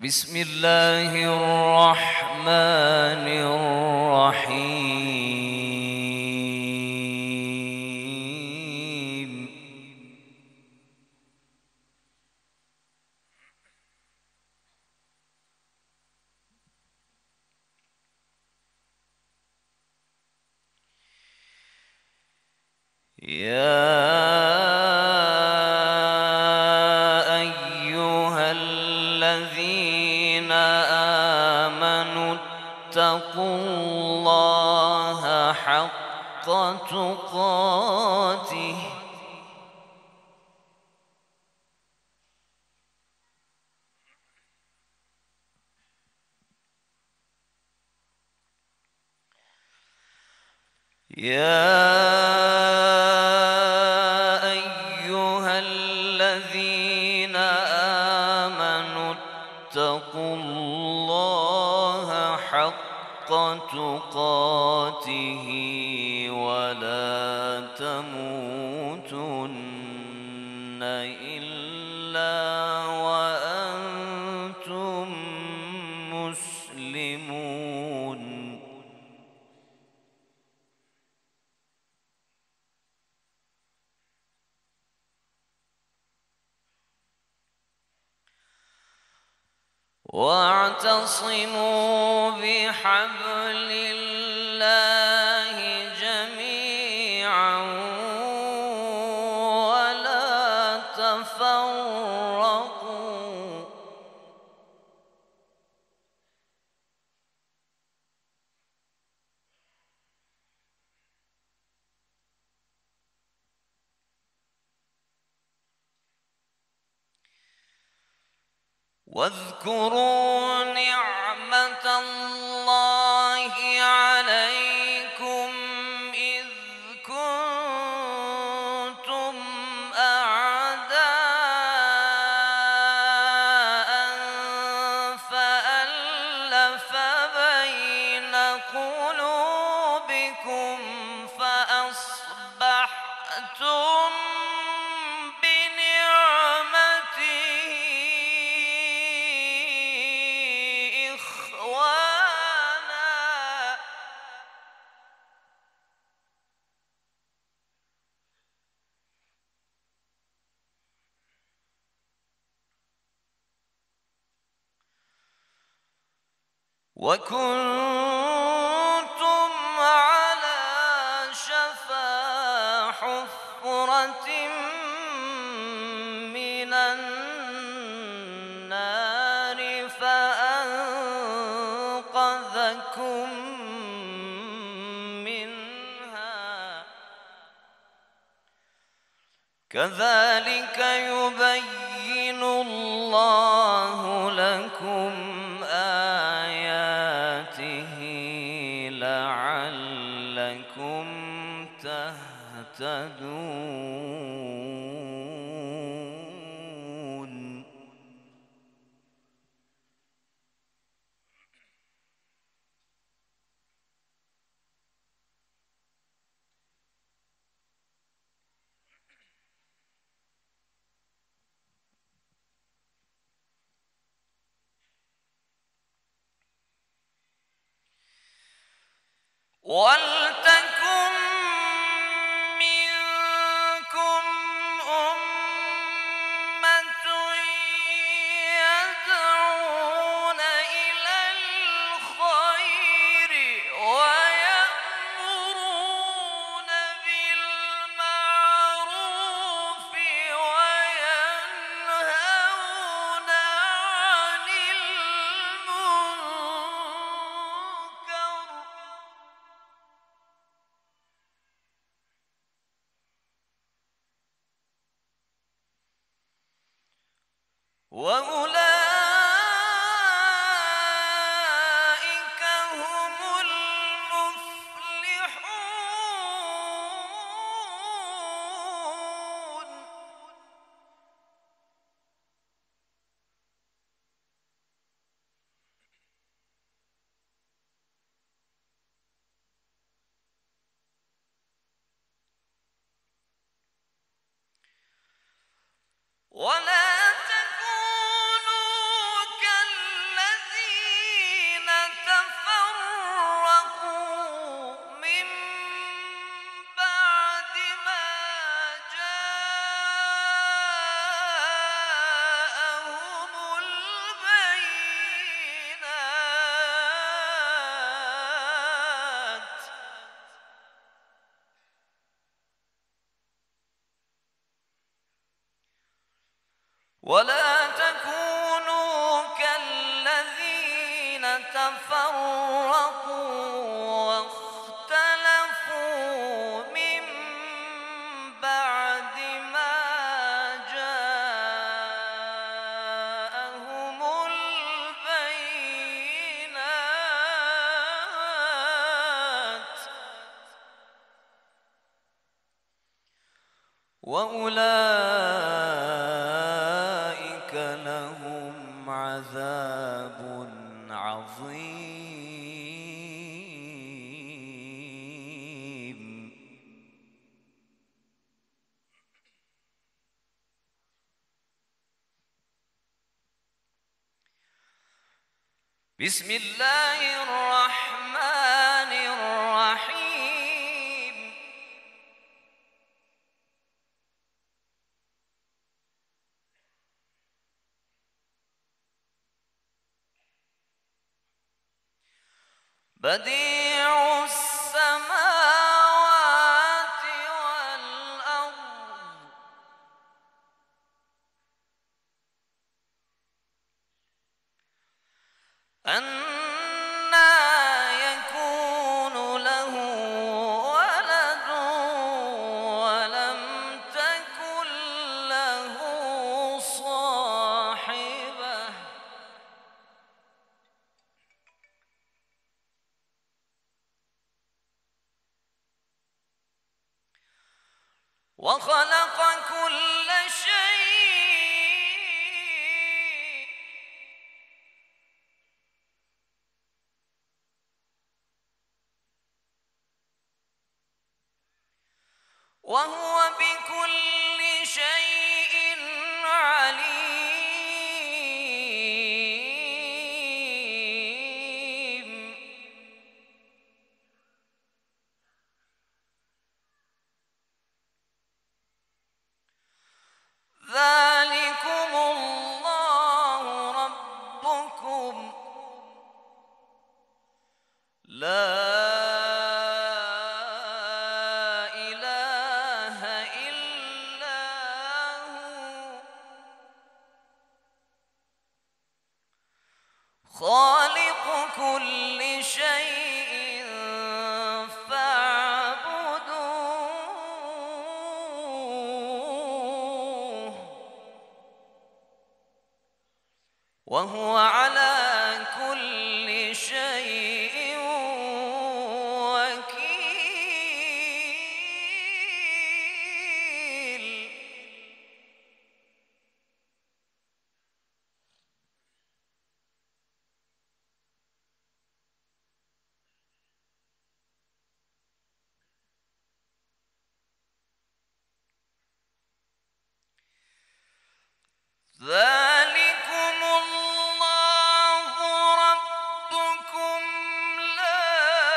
بسم الله الرحمن الرحيم. يا أيها الذين آمنوا اتقوا الله حق تقاته اتقوا الله حق تقاته ولا تموتن إلا وأنتم مسلمون. واعتصموا بحبل الله جميعا ولا تفرقوا. واذكروا نعمة الله عليكم إذ كنتم أعداء فألف بين قلوبكم فأصبحتم وكنتم على شفا حفرة من النار فأنقذكم منها. كذلك يبين الله لكم آياته لعلكم تهتدون. ولتكن منكم أمة يدعون إلى الخير ويأمرون بالمعروف وينهون عن المنكر وأولئك هم المفلحون. ولا تكونوا ولا تكونوا كالذين تفرقوا واختلفوا من بعد ما جاءهم البينات وأولئك لهم عذاب عظيم. بسم الله الرحمن الرحيم. بديع السماوات والأرض أنى يكون له ولد ولم تكن له صاحبة وخلق كل شيء وهو بكل شيء عليم. ذلكم الله ربكم لا إله إلا هو خالق كل شيء فاعبدوه وهو على كل شيء وكيل. ذلكم الله ربكم لا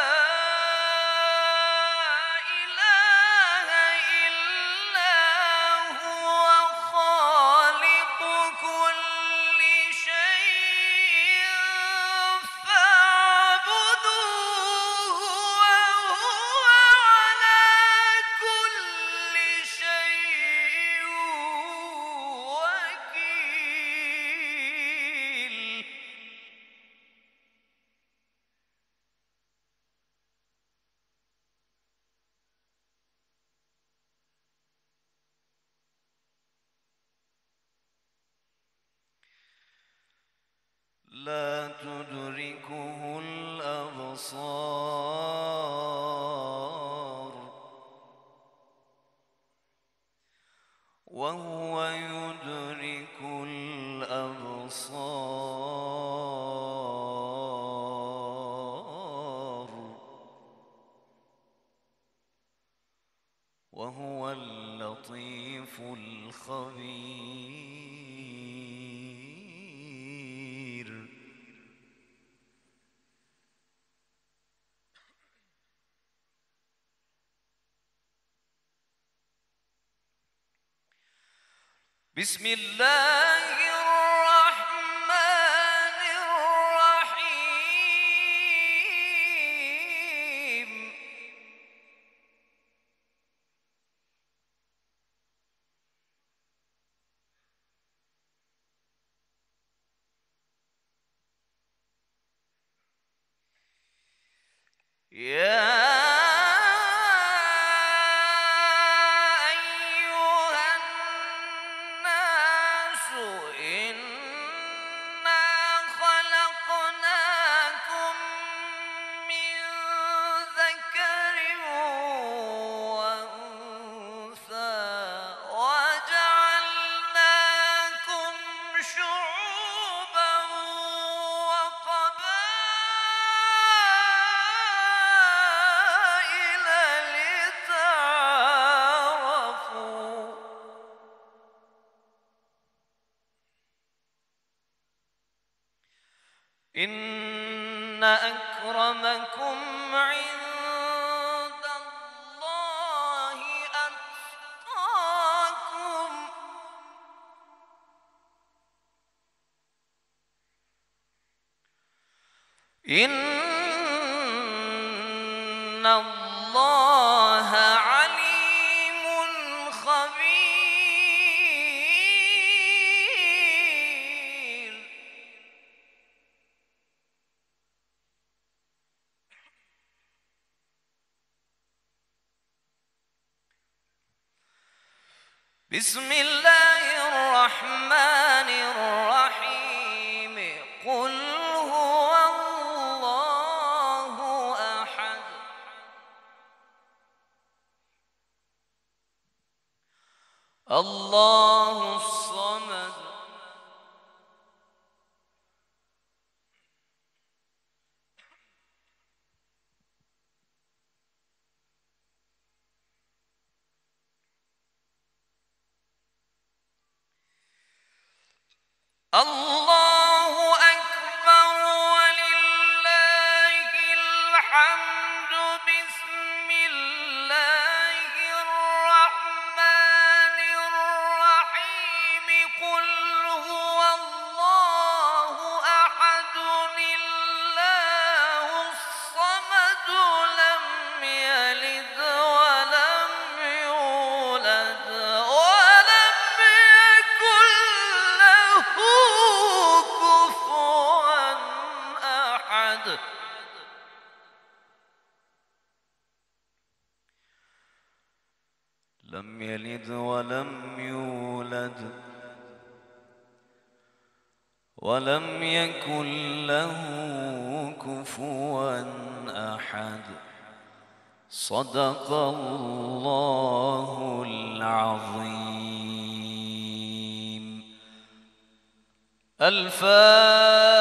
إله إلا هو خالق كل شيء فاعبدوه وهو على كل شيء وكيل. لا تدركه الأبصار وهو يدرك الأبصار وهو اللطيف الخبير. بسم الله الرحمن الرحيم. يا أيها الناس إنا خلقناكم من ذكر وأنثى وجعلناكم شعوبا وقبائل لتعارفوا إن أكرمكم عند الله أتقاكم إن الله عليم خبير. بسم الله الرحمن الرحيم. قل هو الله أحد الله الصمد الله أكبر ولله الحمد. بسم الله الرحمن الرحيم. قل هو الله أحد الله الصمد لم يلد ولم يولد ولم يكن له كفوا أحد. لم يلد ولم يولد ولم يكن له كفوا أحد. صدق الله العظيم. الفاتحة.